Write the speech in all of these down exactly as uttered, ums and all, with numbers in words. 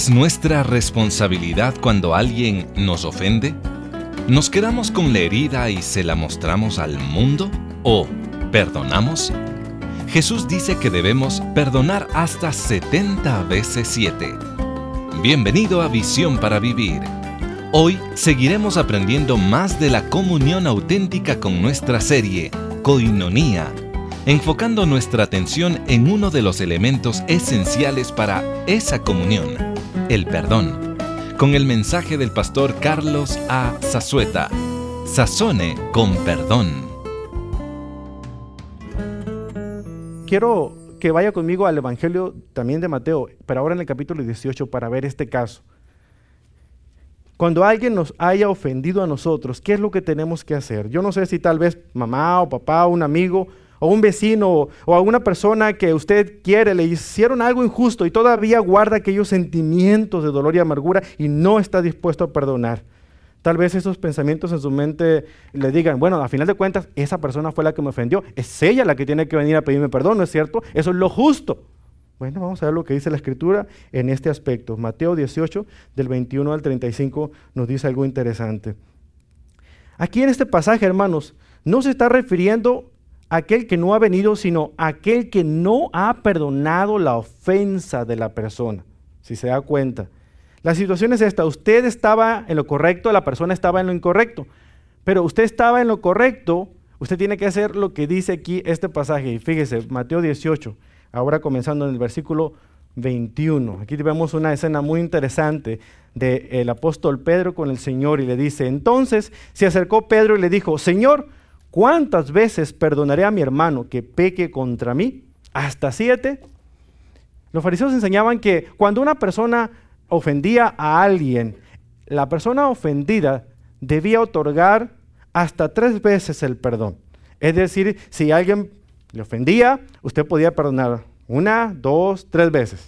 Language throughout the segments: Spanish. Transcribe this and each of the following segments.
¿Es nuestra responsabilidad cuando alguien nos ofende? ¿Nos quedamos con la herida y se la mostramos al mundo? ¿O perdonamos? Jesús dice que debemos perdonar hasta setenta veces siete. Bienvenido a Visión para Vivir. Hoy seguiremos aprendiendo más de la comunión auténtica con nuestra serie, Koinonía, enfocando nuestra atención en uno de los elementos esenciales para esa comunión, el perdón, con el mensaje del pastor Carlos A. Zazueta. Sazone con perdón. Quiero que vaya conmigo al Evangelio también de Mateo, pero ahora en el capítulo dieciocho para ver este caso. Cuando alguien nos haya ofendido a nosotros, ¿qué es lo que tenemos que hacer? Yo no sé si tal vez mamá o papá o un amigo o un vecino o alguna persona que usted quiere le hicieron algo injusto y todavía guarda aquellos sentimientos de dolor y amargura y no está dispuesto a perdonar. Tal vez esos pensamientos en su mente le digan, bueno, a final de cuentas, esa persona fue la que me ofendió, es ella la que tiene que venir a pedirme perdón, ¿no es cierto? Eso es lo justo. Bueno, vamos a ver lo que dice la Escritura en este aspecto. Mateo dieciocho, del veintiuno al treinta y cinco, nos dice algo interesante. Aquí en este pasaje, hermanos, no se está refiriendo a aquel que no ha venido, sino a aquel que no ha perdonado la ofensa de la persona, si se da cuenta. La situación es esta, usted estaba en lo correcto, la persona estaba en lo incorrecto, pero usted estaba en lo correcto, usted tiene que hacer lo que dice aquí este pasaje. Y fíjese, Mateo dieciocho, ahora comenzando en el versículo veintiuno. Aquí vemos una escena muy interesante del apóstol Pedro con el Señor y le dice, entonces se acercó Pedro y le dijo, Señor, ¿cuántas veces perdonaré a mi hermano que peque contra mí? ¿Hasta siete? Los fariseos enseñaban que cuando una persona ofendía a alguien, la persona ofendida debía otorgar hasta tres veces el perdón. Es decir, si alguien le ofendía, usted podía perdonar una, dos, tres veces.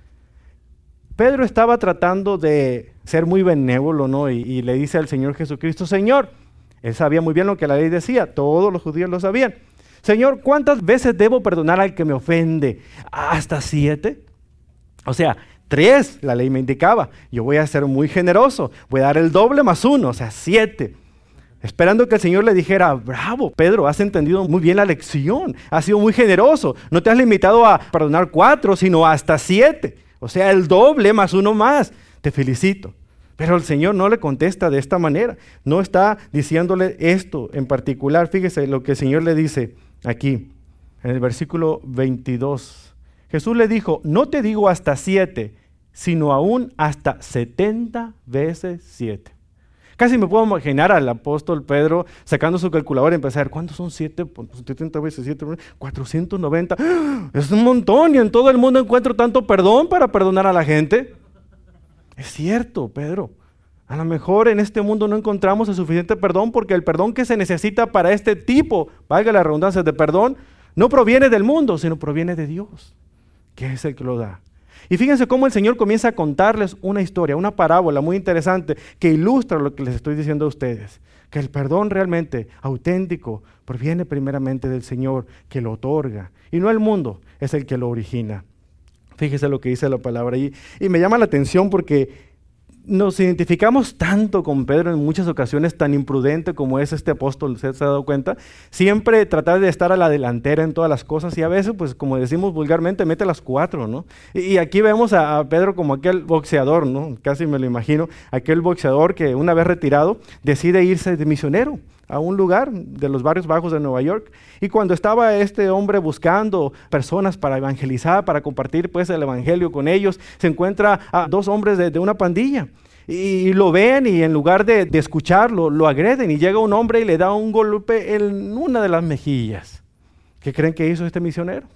Pedro estaba tratando de ser muy benévolo, ¿no? Y, y le dice al Señor Jesucristo, Señor, él sabía muy bien lo que la ley decía, todos los judíos lo sabían. Señor, ¿cuántas veces debo perdonar al que me ofende? ¿Hasta siete? O sea, tres, la ley me indicaba. Yo voy a ser muy generoso, voy a dar el doble más uno, o sea, siete. Esperando que el Señor le dijera, bravo, Pedro, has entendido muy bien la lección, has sido muy generoso, no te has limitado a perdonar cuatro, sino hasta siete, o sea, el doble más uno más, te felicito. Pero el Señor no le contesta de esta manera, no está diciéndole esto en particular. Fíjese lo que el Señor le dice aquí, en el versículo veintidós. Jesús le dijo, no te digo hasta siete, sino aún hasta setenta veces siete. Casi me puedo imaginar al apóstol Pedro sacando su calculadora y empezar, ¿cuántos son siete? setenta veces siete, cuatrocientos noventa. ¡Ah! Es un montón y en todo el mundo encuentro tanto perdón para perdonar a la gente. Es cierto, Pedro. A lo mejor en este mundo no encontramos el suficiente perdón porque el perdón que se necesita para este tipo, valga la redundancia de perdón, no proviene del mundo, sino proviene de Dios, que es el que lo da. Y fíjense cómo el Señor comienza a contarles una historia, una parábola muy interesante que ilustra lo que les estoy diciendo a ustedes. Que el perdón realmente auténtico proviene primeramente del Señor que lo otorga. Y no el mundo es el que lo origina. Fíjese lo que dice la palabra ahí. Y me llama la atención porque nos identificamos tanto con Pedro en muchas ocasiones, tan imprudente como es este apóstol, ¿usted se ha dado cuenta? Siempre tratar de estar a la delantera en todas las cosas y a veces, pues como decimos vulgarmente, mete las cuatro, ¿no? Y aquí vemos a, a Pedro como aquel boxeador, ¿no? Casi me lo imagino, aquel boxeador que una vez retirado decide irse de misionero a un lugar de los barrios bajos de Nueva York. Y cuando estaba este hombre buscando personas para evangelizar, para compartir pues el evangelio con ellos, se encuentra a dos hombres de, de una pandilla. Y lo ven y en lugar de, de escucharlo, lo agreden. Y llega un hombre y le da un golpe en una de las mejillas. ¿Qué creen que hizo este misionero?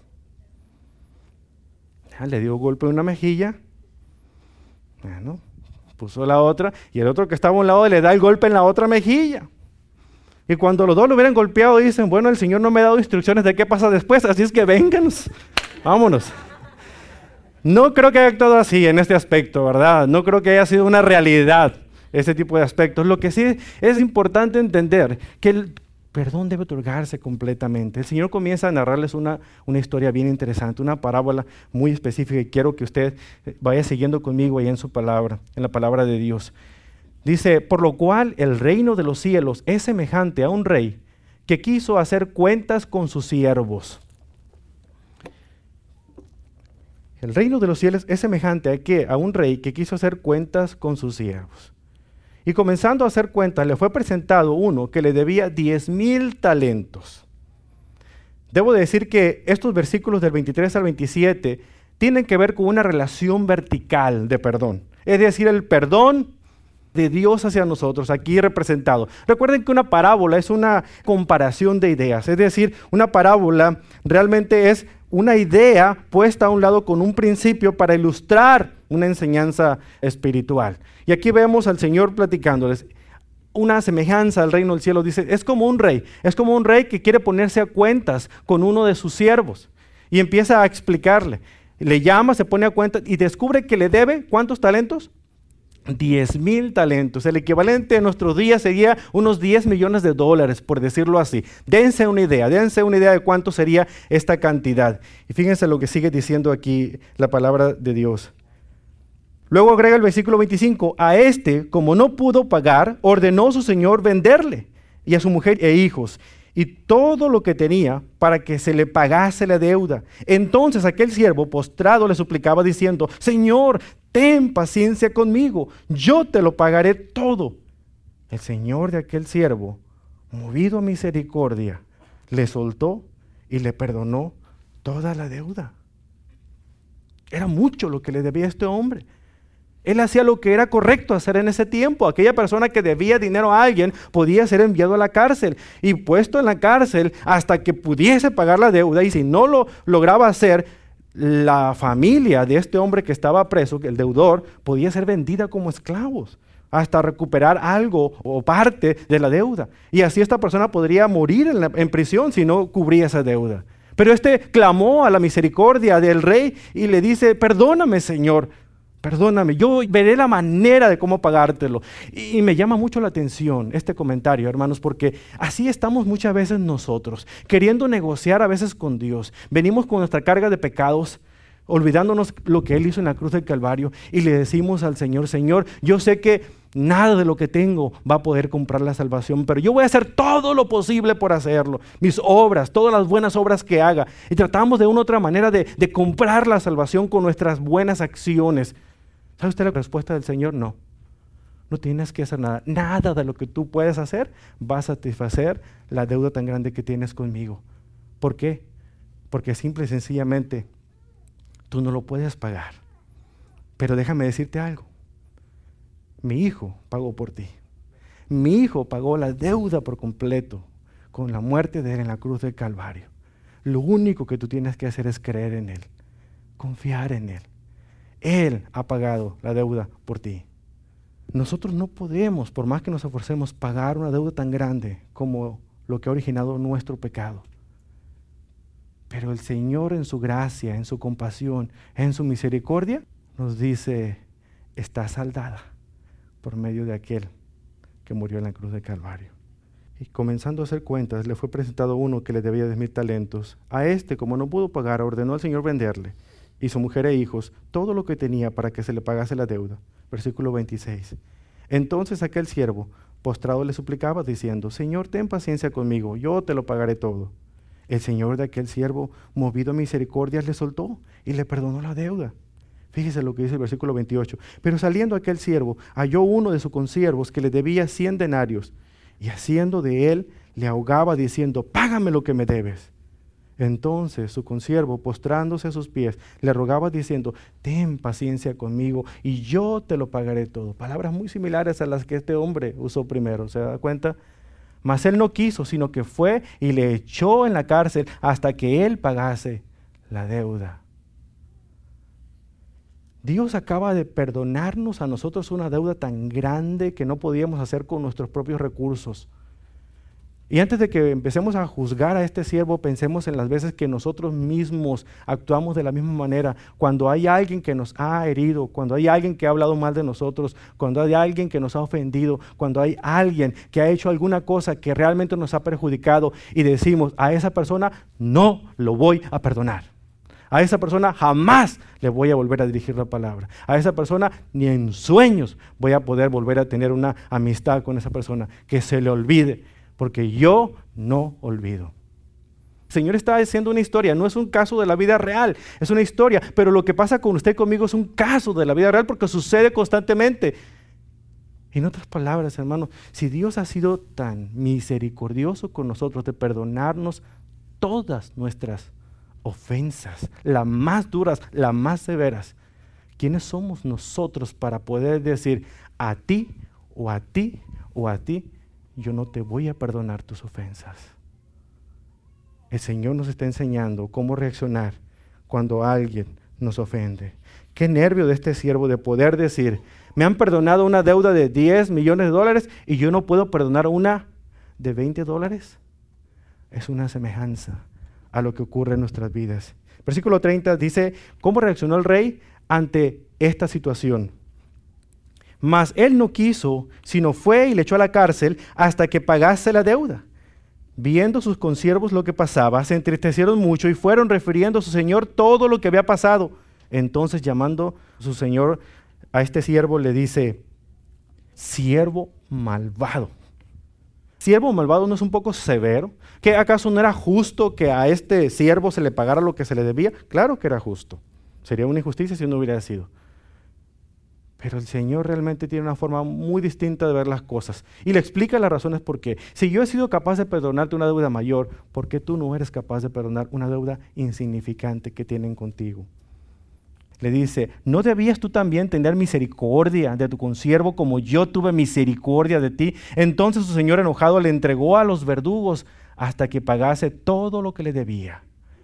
Ah, le dio un golpe en una mejilla. Bueno, puso la otra. Y el otro que estaba a un lado le da el golpe en la otra mejilla. Y cuando los dos lo hubieran golpeado, dicen, bueno, el Señor no me ha dado instrucciones de qué pasa después, así es que vénganos, vámonos. No creo que haya actuado así en este aspecto, ¿verdad? No creo que haya sido una realidad ese tipo de aspectos. Lo que sí es importante entender que el perdón debe otorgarse completamente. El Señor comienza a narrarles una, una historia bien interesante, una parábola muy específica, y quiero que usted vaya siguiendo conmigo ahí en su palabra, en la palabra de Dios. Dice, por lo cual el reino de los cielos es semejante a un rey que quiso hacer cuentas con sus siervos. El reino de los cielos es semejante a, ¿qué? A un rey que quiso hacer cuentas con sus siervos. Y comenzando a hacer cuentas, le fue presentado uno que le debía diez mil talentos. Debo decir que estos versículos del veintitrés al veintisiete tienen que ver con una relación vertical de perdón. Es decir, el perdón de Dios hacia nosotros, aquí representado. Recuerden que una parábola es una comparación de ideas. Es decir, una parábola realmente es una idea puesta a un lado con un principio para ilustrar una enseñanza espiritual. Y aquí vemos al Señor platicándoles una semejanza al reino del cielo. Dice, es como un rey, es como un rey que quiere ponerse a cuentas con uno de sus siervos. Y empieza a explicarle. Le llama, se pone a cuentas y descubre que le debe, ¿cuántos talentos? diez mil talentos. El equivalente a nuestros días sería unos diez millones de dólares, por decirlo así. Dense una idea, dense una idea de cuánto sería esta cantidad. Y fíjense lo que sigue diciendo aquí la palabra de Dios. Luego agrega el versículo veinticinco, a este, como no pudo pagar, ordenó su señor venderle, y a su mujer e hijos, y todo lo que tenía, para que se le pagase la deuda. Entonces aquel siervo postrado le suplicaba diciendo, Señor, ten paciencia conmigo, yo te lo pagaré todo. El señor de aquel siervo, movido a misericordia, le soltó y le perdonó toda la deuda. Era mucho lo que le debía a este hombre. Él hacía lo que era correcto hacer en ese tiempo. Aquella persona que debía dinero a alguien podía ser enviado a la cárcel y puesto en la cárcel hasta que pudiese pagar la deuda, y si no lo lograba hacer, la familia de este hombre que estaba preso, el deudor, podía ser vendida como esclavos hasta recuperar algo o parte de la deuda. Y así esta persona podría morir en, la, en prisión si no cubría esa deuda. Pero este clamó a la misericordia del rey y le dice, perdóname, Señor, perdóname, yo veré la manera de cómo pagártelo. Y, y me llama mucho la atención este comentario, hermanos, porque así estamos muchas veces nosotros, queriendo negociar a veces con Dios. Venimos con nuestra carga de pecados, olvidándonos lo que Él hizo en la cruz del Calvario, y le decimos al Señor, Señor, yo sé que nada de lo que tengo va a poder comprar la salvación, pero yo voy a hacer todo lo posible por hacerlo. Mis obras, todas las buenas obras que haga. Y tratamos de una u otra manera de, de comprar la salvación con nuestras buenas acciones. ¿Sabe usted la respuesta del Señor? No. No tienes que hacer nada. Nada de lo que tú puedes hacer va a satisfacer la deuda tan grande que tienes conmigo. ¿Por qué? Porque simple y sencillamente tú no lo puedes pagar. Pero déjame decirte algo. Mi hijo pagó por ti. Mi hijo pagó la deuda por completo con la muerte de Él en la cruz del Calvario. Lo único que tú tienes que hacer es creer en Él, confiar en Él. Él ha pagado la deuda por ti. Nosotros no podemos, por más que nos esforcemos, pagar una deuda tan grande como lo que ha originado nuestro pecado. Pero el Señor, en su gracia, en su compasión, en su misericordia, nos dice, está saldada por medio de aquel que murió en la cruz de Calvario. Y comenzando a hacer cuentas, le fue presentado uno que le debía diez mil talentos. A este, como no pudo pagar, ordenó al Señor venderle, y su mujer e hijos, todo lo que tenía para que se le pagase la deuda. Versículo veintiséis. Entonces aquel siervo, postrado, le suplicaba, diciendo, Señor, ten paciencia conmigo, yo te lo pagaré todo. El señor de aquel siervo, movido a misericordia, le soltó y le perdonó la deuda. Fíjese lo que dice el versículo veintiocho. Pero saliendo aquel siervo, halló uno de sus consiervos que le debía cien denarios, y haciendo de él, le ahogaba diciendo, págame lo que me debes. Entonces su consiervo, postrándose a sus pies, le rogaba diciendo, ten paciencia conmigo y yo te lo pagaré todo. Palabras muy similares a las que este hombre usó primero, ¿se da cuenta? Mas él no quiso, sino que fue y le echó en la cárcel hasta que él pagase la deuda. Dios acaba de perdonarnos a nosotros una deuda tan grande que no podíamos hacer con nuestros propios recursos. Y antes de que empecemos a juzgar a este siervo, pensemos en las veces que nosotros mismos actuamos de la misma manera. Cuando hay alguien que nos ha herido, cuando hay alguien que ha hablado mal de nosotros, cuando hay alguien que nos ha ofendido, cuando hay alguien que ha hecho alguna cosa que realmente nos ha perjudicado y decimos, a esa persona no lo voy a perdonar. A esa persona jamás le voy a volver a dirigir la palabra. A esa persona ni en sueños voy a poder volver a tener una amistad con esa persona. Que se le olvide. Porque yo no olvido. El Señor está haciendo una historia, no es un caso de la vida real, es una historia, pero lo que pasa con usted y conmigo es un caso de la vida real porque sucede constantemente. En otras palabras, hermanos, si Dios ha sido tan misericordioso con nosotros de perdonarnos todas nuestras ofensas, las más duras, las más severas, ¿quiénes somos nosotros para poder decir a ti o a ti o a ti? Yo no te voy a perdonar tus ofensas. El Señor nos está enseñando cómo reaccionar cuando alguien nos ofende. Qué nervio de este siervo de poder decir, me han perdonado una deuda de diez millones de dólares y yo no puedo perdonar una de veinte dólares. Es una semejanza a lo que ocurre en nuestras vidas. Versículo treinta dice, ¿cómo reaccionó el rey ante esta situación? Mas él no quiso, sino fue y le echó a la cárcel hasta que pagase la deuda. Viendo sus consiervos lo que pasaba, se entristecieron mucho y fueron refiriendo a su señor todo lo que había pasado. Entonces, llamando a su señor a este siervo, le dice, siervo malvado. ¿Siervo malvado no es un poco severo? ¿Que acaso no era justo que a este siervo se le pagara lo que se le debía? Claro que era justo. Sería una injusticia si no hubiera sido. Pero el Señor realmente tiene una forma muy distinta de ver las cosas. Y le explica las razones por qué. Si yo he sido capaz de perdonarte una deuda mayor, ¿por qué tú no eres capaz de perdonar una deuda insignificante que tienen contigo? Le dice, ¿no debías tú también tener misericordia de tu consiervo como yo tuve misericordia de ti? Entonces su señor enojado le entregó a los verdugos hasta que pagase todo lo que le debía.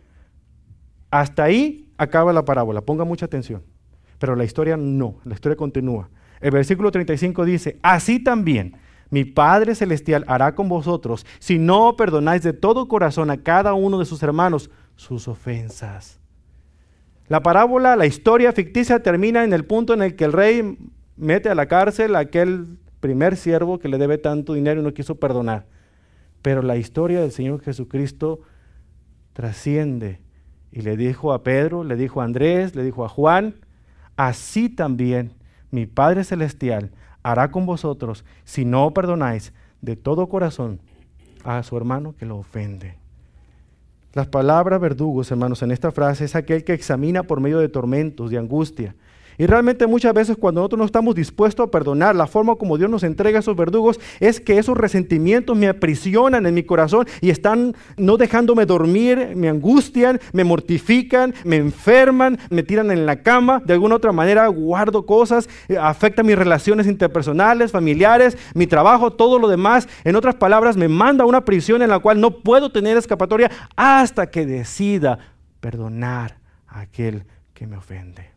Hasta ahí acaba la parábola. Ponga mucha atención. Pero la historia no, la historia continúa. El versículo treinta y cinco dice, así también mi Padre Celestial hará con vosotros si no perdonáis de todo corazón a cada uno de sus hermanos sus ofensas. La parábola, la historia ficticia termina en el punto en el que el rey mete a la cárcel a aquel primer siervo que le debe tanto dinero y no quiso perdonar. Pero la historia del Señor Jesucristo trasciende y le dijo a Pedro, le dijo a Andrés, le dijo a Juan, así también mi Padre Celestial hará con vosotros si no perdonáis de todo corazón a su hermano que lo ofende. Las palabras verdugos, hermanos, en esta frase es aquel que examina por medio de tormentos, de angustia. Y realmente muchas veces cuando nosotros no estamos dispuestos a perdonar, la forma como Dios nos entrega a esos verdugos es que esos resentimientos me aprisionan en mi corazón y están no dejándome dormir, me angustian, me mortifican, me enferman, me tiran en la cama, de alguna otra manera guardo cosas, eh, afecta mis relaciones interpersonales, familiares, mi trabajo, todo lo demás. En otras palabras, me manda a una prisión en la cual no puedo tener escapatoria hasta que decida perdonar a aquel que me ofende.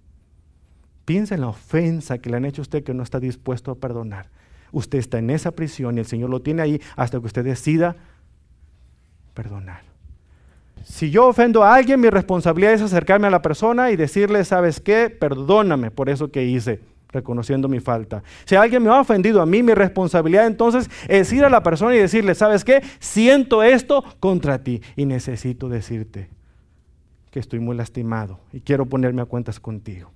Piensa en la ofensa que le han hecho a usted que no está dispuesto a perdonar. Usted está en esa prisión y el Señor lo tiene ahí hasta que usted decida perdonar. Si yo ofendo a alguien, mi responsabilidad es acercarme a la persona y decirle, ¿sabes qué? Perdóname por eso que hice, reconociendo mi falta. Si alguien me ha ofendido a mí, mi responsabilidad entonces es ir a la persona y decirle, ¿sabes qué? Siento esto contra ti y necesito decirte que estoy muy lastimado y quiero ponerme a cuentas contigo.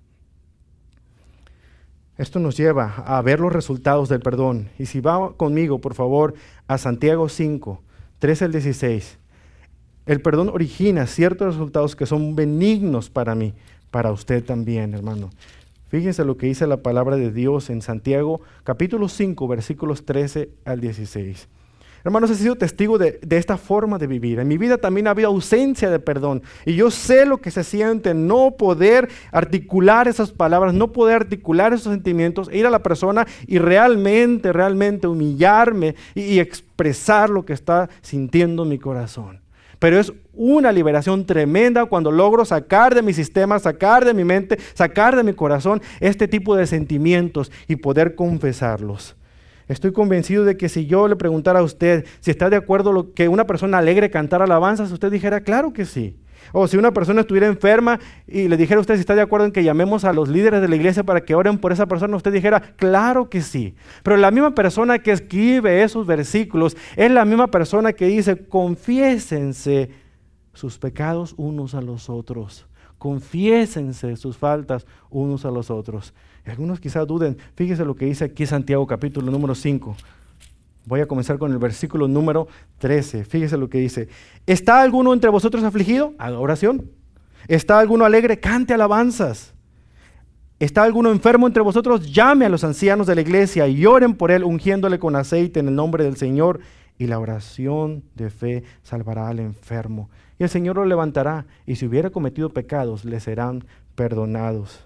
Esto nos lleva a ver los resultados del perdón. Y si va conmigo, por favor, a Santiago cinco, trece al dieciséis. El perdón origina ciertos resultados que son benignos para mí, para usted también, hermano. Fíjense lo que dice la palabra de Dios en Santiago, capítulo cinco, versículos trece al dieciséis. Hermanos, he sido testigo de, de esta forma de vivir. En mi vida también ha habido ausencia de perdón. Y yo sé lo que se siente no poder articular esas palabras, no poder articular esos sentimientos, ir a la persona y realmente, realmente humillarme y, y expresar lo que está sintiendo en mi corazón. Pero es una liberación tremenda cuando logro sacar de mi sistema, sacar de mi mente, sacar de mi corazón este tipo de sentimientos y poder confesarlos. Estoy convencido de que si yo le preguntara a usted si está de acuerdo lo que una persona alegre cantar alabanzas, usted dijera, claro que sí. O si una persona estuviera enferma y le dijera a usted si está de acuerdo en que llamemos a los líderes de la iglesia para que oren por esa persona, usted dijera, claro que sí. Pero la misma persona que escribe esos versículos es la misma persona que dice, confiésense sus pecados unos a los otros. Confiésense sus faltas unos a los otros. Y algunos quizás duden, fíjese lo que dice aquí Santiago capítulo número cinco. Voy a comenzar con el versículo número trece. Fíjese lo que dice. ¿Está alguno entre vosotros afligido? Haga oración. ¿Está alguno alegre? Cante alabanzas. ¿Está alguno enfermo entre vosotros? Llame a los ancianos de la iglesia y oren por él, ungiéndole con aceite en el nombre del Señor. Y la oración de fe salvará al enfermo. Y el Señor lo levantará. Y si hubiera cometido pecados, le serán perdonados.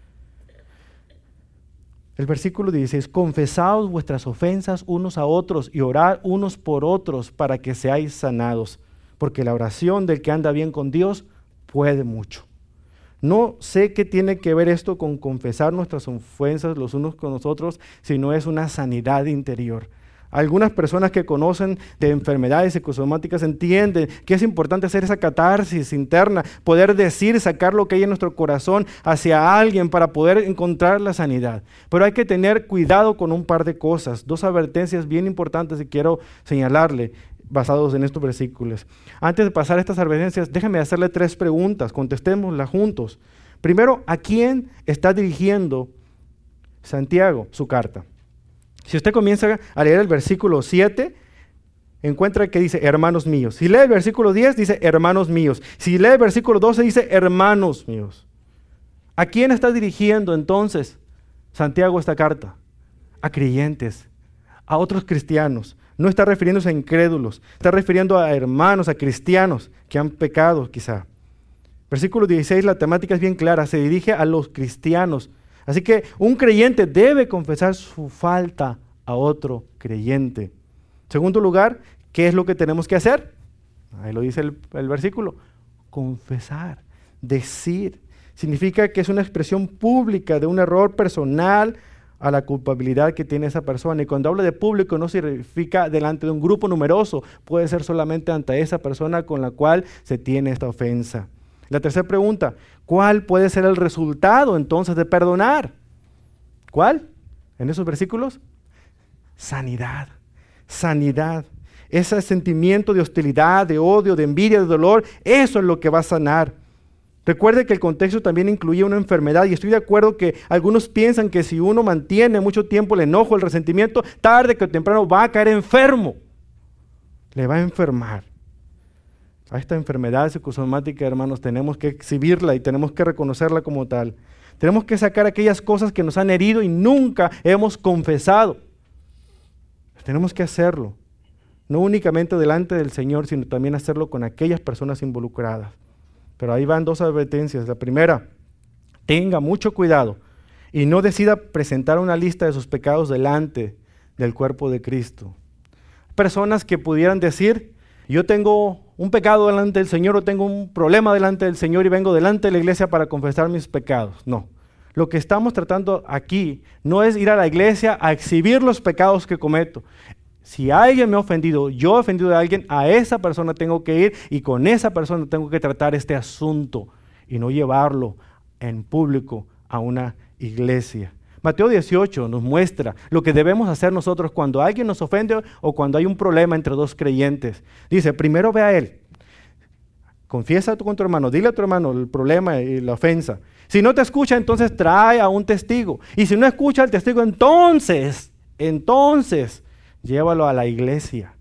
El versículo dieciséis, confesaos vuestras ofensas unos a otros y orad unos por otros para que seáis sanados, porque la oración del que anda bien con Dios puede mucho. No sé qué tiene que ver esto con confesar nuestras ofensas los unos con los otros, si no es una sanidad interior. Algunas personas que conocen de enfermedades psicosomáticas entienden que es importante hacer esa catarsis interna, poder decir, sacar lo que hay en nuestro corazón hacia alguien para poder encontrar la sanidad. Pero hay que tener cuidado con un par de cosas, dos advertencias bien importantes que quiero señalarle basados en estos versículos. Antes de pasar a estas advertencias, déjame hacerle tres preguntas, contestémoslas juntos. Primero, ¿a quién está dirigiendo Santiago su carta? Si usted comienza a leer el versículo siete, encuentra que dice, hermanos míos. Si lee el versículo diez, dice, hermanos míos. Si lee el versículo doce, dice, hermanos míos. ¿A quién está dirigiendo entonces Santiago esta carta? A creyentes, a otros cristianos. No está refiriéndose a incrédulos, está refiriendo a hermanos, a cristianos que han pecado quizá. Versículo dieciséis, la temática es bien clara, se dirige a los cristianos. Así que un creyente debe confesar su falta a otro creyente. Segundo lugar, ¿qué es lo que tenemos que hacer? Ahí lo dice el, el versículo. Confesar, decir. Significa que es una expresión pública de un error personal a la culpabilidad que tiene esa persona. Y cuando habla de público no significa delante de un grupo numeroso, puede ser solamente ante esa persona con la cual se tiene esta ofensa. La tercera pregunta, ¿cuál puede ser el resultado entonces de perdonar? ¿Cuál? En esos versículos, sanidad, sanidad. Ese sentimiento de hostilidad, de odio, de envidia, de dolor, eso es lo que va a sanar. Recuerde que el contexto también incluía una enfermedad y estoy de acuerdo que algunos piensan que si uno mantiene mucho tiempo el enojo, el resentimiento, tarde que temprano va a caer enfermo. Le va a enfermar. A esta enfermedad psicosomática, hermanos, tenemos que exhibirla y tenemos que reconocerla como tal. Tenemos que sacar aquellas cosas que nos han herido y nunca hemos confesado. Tenemos que hacerlo, no únicamente delante del Señor, sino también hacerlo con aquellas personas involucradas. Pero ahí van dos advertencias. La primera, tenga mucho cuidado y no decida presentar una lista de sus pecados delante del cuerpo de Cristo. Personas que pudieran decir, yo tengo un pecado delante del Señor o tengo un problema delante del Señor y vengo delante de la iglesia para confesar mis pecados. No. Lo que estamos tratando aquí no es ir a la iglesia a exhibir los pecados que cometo. Si alguien me ha ofendido, yo he ofendido a alguien, a esa persona tengo que ir y con esa persona tengo que tratar este asunto y no llevarlo en público a una iglesia. Mateo dieciocho nos muestra lo que debemos hacer nosotros cuando alguien nos ofende o cuando hay un problema entre dos creyentes. Dice, primero ve a él, confiesa con tu hermano, dile a tu hermano el problema y la ofensa. Si no te escucha, entonces trae a un testigo. Y si no escucha al testigo, entonces, entonces, llévalo a la iglesia.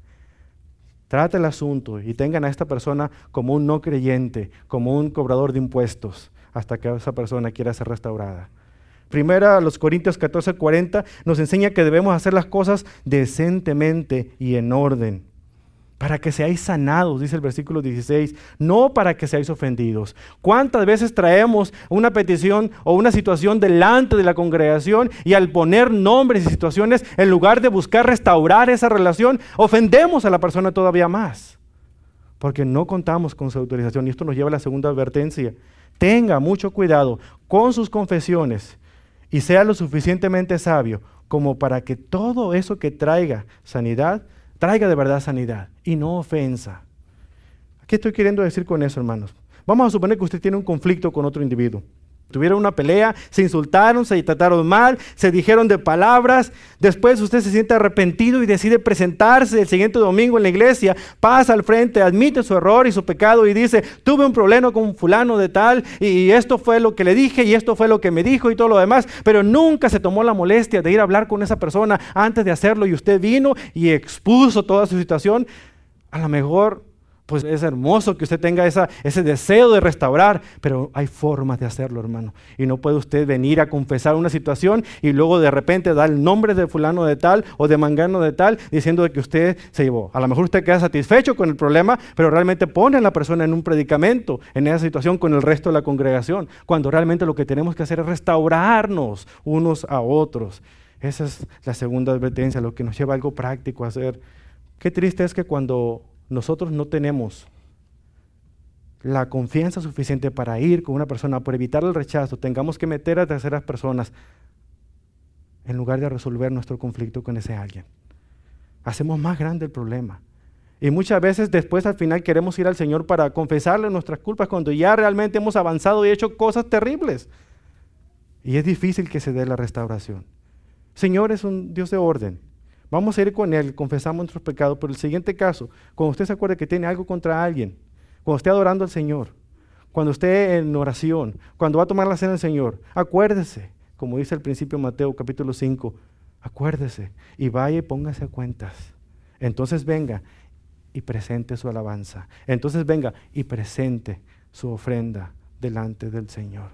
Trata el asunto y tengan a esta persona como un no creyente, como un cobrador de impuestos, hasta que esa persona quiera ser restaurada. Primera a los Corintios catorce cuarenta nos enseña que debemos hacer las cosas decentemente y en orden. Para que seáis sanados, dice el versículo dieciséis, no para que seáis ofendidos. ¿Cuántas veces traemos una petición o una situación delante de la congregación y al poner nombres y situaciones, en lugar de buscar restaurar esa relación, ofendemos a la persona todavía más? Porque no contamos con su autorización y esto nos lleva a la segunda advertencia. Tenga mucho cuidado con sus confesiones y sea lo suficientemente sabio como para que todo eso que traiga sanidad, traiga de verdad sanidad y no ofensa. ¿Qué estoy queriendo decir con eso, hermanos? Vamos a suponer que usted tiene un conflicto con otro individuo. Tuvieron una pelea, se insultaron, se trataron mal, se dijeron de palabras. Después usted se siente arrepentido y decide presentarse el siguiente domingo en la iglesia, pasa al frente, admite su error y su pecado y dice, tuve un problema con fulano de tal y esto fue lo que le dije y esto fue lo que me dijo y todo lo demás, pero nunca se tomó la molestia de ir a hablar con esa persona antes de hacerlo y usted vino y expuso toda su situación. A lo mejor pues es hermoso que usted tenga esa, ese deseo de restaurar, pero hay formas de hacerlo, hermano. Y no puede usted venir a confesar una situación y luego de repente dar el nombre de fulano de tal o de mangano de tal, diciendo de que usted se llevó. A lo mejor usted queda satisfecho con el problema, pero realmente pone a la persona en un predicamento, en esa situación con el resto de la congregación, cuando realmente lo que tenemos que hacer es restaurarnos unos a otros. Esa es la segunda advertencia, lo que nos lleva a algo práctico a hacer. Qué triste es que cuando nosotros no tenemos la confianza suficiente para ir con una persona, por evitar el rechazo, tengamos que meter a terceras personas en lugar de resolver nuestro conflicto con ese alguien. Hacemos más grande el problema. Y muchas veces después al final queremos ir al Señor para confesarle nuestras culpas cuando ya realmente hemos avanzado y hecho cosas terribles. Y es difícil que se dé la restauración. Señor es un Dios de orden. Vamos a ir con Él, confesamos nuestros pecados, pero el siguiente caso, cuando usted se acuerde que tiene algo contra alguien, cuando esté adorando al Señor, cuando esté en oración, cuando va a tomar la cena del Señor, acuérdese, como dice el principio de Mateo capítulo cinco, acuérdese y vaya y póngase a cuentas. Entonces venga y presente su alabanza. Entonces venga y presente su ofrenda delante del Señor.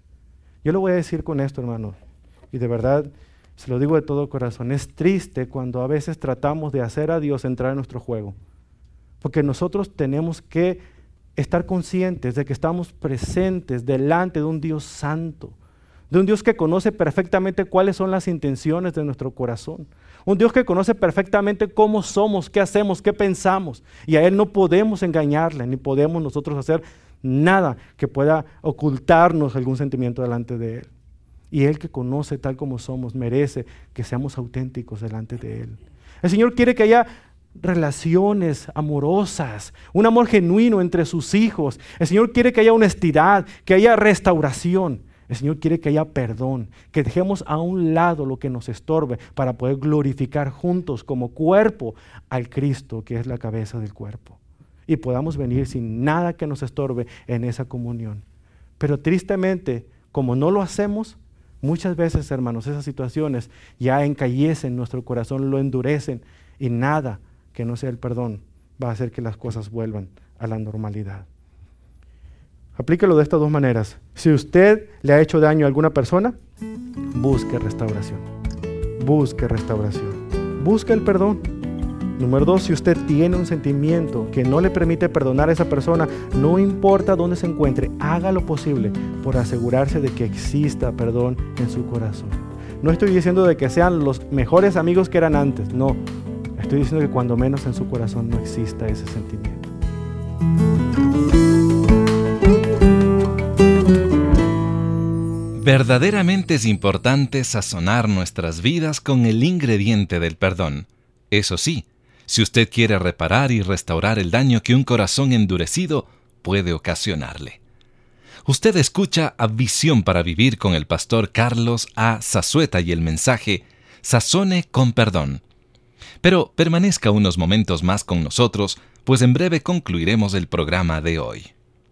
Yo le voy a decir con esto, hermano, y de verdad se lo digo de todo corazón, es triste cuando a veces tratamos de hacer a Dios entrar en nuestro juego, porque nosotros tenemos que estar conscientes de que estamos presentes delante de un Dios santo, de un Dios que conoce perfectamente cuáles son las intenciones de nuestro corazón, un Dios que conoce perfectamente cómo somos, qué hacemos, qué pensamos, y a Él no podemos engañarle, ni podemos nosotros hacer nada que pueda ocultarnos algún sentimiento delante de Él. Y Él que conoce tal como somos, merece que seamos auténticos delante de Él. El Señor quiere que haya relaciones amorosas, un amor genuino entre sus hijos. El Señor quiere que haya honestidad, que haya restauración. El Señor quiere que haya perdón, que dejemos a un lado lo que nos estorbe para poder glorificar juntos como cuerpo al Cristo que es la cabeza del cuerpo. Y podamos venir sin nada que nos estorbe en esa comunión. Pero tristemente, como no lo hacemos, muchas veces, hermanos, esas situaciones ya encallecen nuestro corazón, lo endurecen y nada que no sea el perdón va a hacer que las cosas vuelvan a la normalidad. Aplíquelo de estas dos maneras. Si usted le ha hecho daño a alguna persona, busque restauración. Busque restauración. Busque el perdón. Número dos, si usted tiene un sentimiento que no le permite perdonar a esa persona, no importa dónde se encuentre, haga lo posible por asegurarse de que exista perdón en su corazón. No estoy diciendo de que sean los mejores amigos que eran antes, no. Estoy diciendo que cuando menos en su corazón no exista ese sentimiento. Verdaderamente es importante sazonar nuestras vidas con el ingrediente del perdón. Eso sí, si usted quiere reparar y restaurar el daño que un corazón endurecido puede ocasionarle. Usted escucha a Visión para Vivir con el pastor Carlos A. Zazueta y el mensaje Sazone con Perdón. Pero permanezca unos momentos más con nosotros, pues en breve concluiremos el programa de hoy.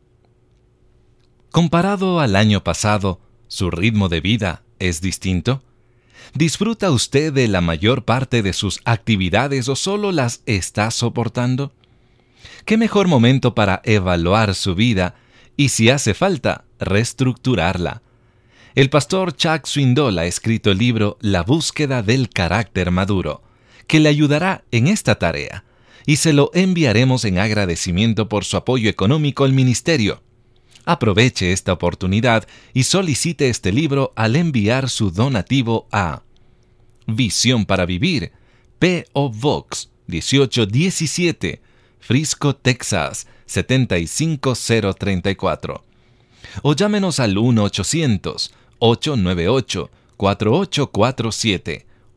Comparado al año pasado, ¿su ritmo de vida es distinto? ¿Disfruta usted de la mayor parte de sus actividades o solo las está soportando? ¿Qué mejor momento para evaluar su vida y, si hace falta, reestructurarla? El pastor Chuck Swindoll ha escrito el libro La búsqueda del carácter maduro, que le ayudará en esta tarea, y se lo enviaremos en agradecimiento por su apoyo económico al ministerio. Aproveche esta oportunidad y solicite este libro al enviar su donativo a Visión para Vivir, P O Box dieciocho diecisiete, Frisco, Texas setenta y cinco cero treinta y cuatro. O llámenos al uno ochocientos, ocho nueve ocho, cuatro ocho cuatro siete,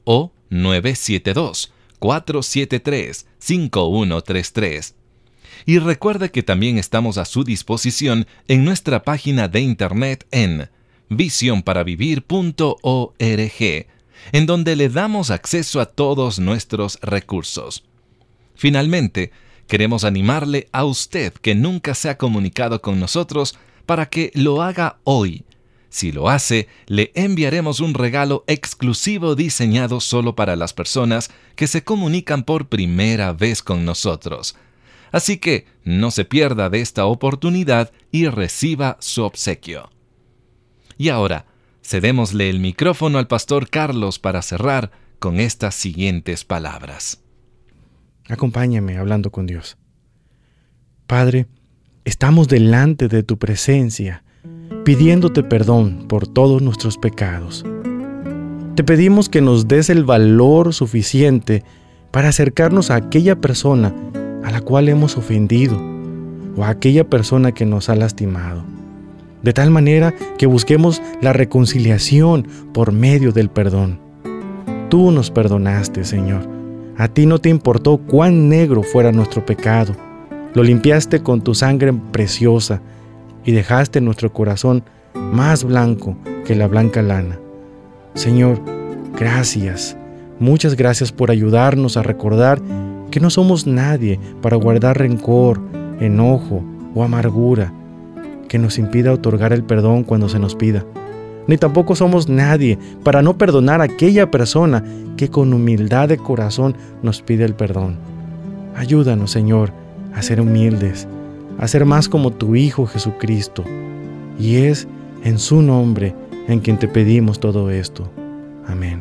o nueve siete dos, cuatro siete tres, cinco uno tres tres. Y recuerde que también estamos a su disposición en nuestra página de internet en visión para vivir punto org, en donde le damos acceso a todos nuestros recursos. Finalmente, queremos animarle a usted que nunca se ha comunicado con nosotros para que lo haga hoy. Si lo hace, le enviaremos un regalo exclusivo diseñado solo para las personas que se comunican por primera vez con nosotros. Así que no se pierda de esta oportunidad y reciba su obsequio. Y ahora, cedémosle el micrófono al pastor Carlos para cerrar con estas siguientes palabras. Acompáñame hablando con Dios. Padre, estamos delante de tu presencia, pidiéndote perdón por todos nuestros pecados. Te pedimos que nos des el valor suficiente para acercarnos a aquella persona a la cual hemos ofendido o a aquella persona que nos ha lastimado, de tal manera que busquemos la reconciliación por medio del perdón. Tú nos perdonaste, Señor. A ti no te importó cuán negro fuera nuestro pecado. Lo limpiaste con tu sangre preciosa y dejaste nuestro corazón más blanco que la blanca lana. Señor, gracias. Muchas gracias por ayudarnos a recordar que no somos nadie para guardar rencor, enojo o amargura que nos impida otorgar el perdón cuando se nos pida. Ni tampoco somos nadie para no perdonar a aquella persona que con humildad de corazón nos pide el perdón. Ayúdanos, Señor, a ser humildes, a ser más como tu Hijo Jesucristo. Y es en su nombre en quien te pedimos todo esto. Amén.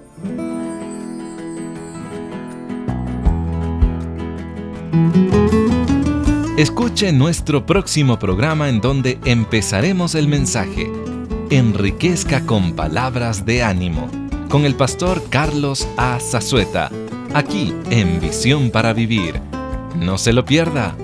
Escuche nuestro próximo programa en donde empezaremos el mensaje Enriquezca con palabras de ánimo, con el pastor Carlos A. Zazueta, aquí en Visión para Vivir. No se lo pierda.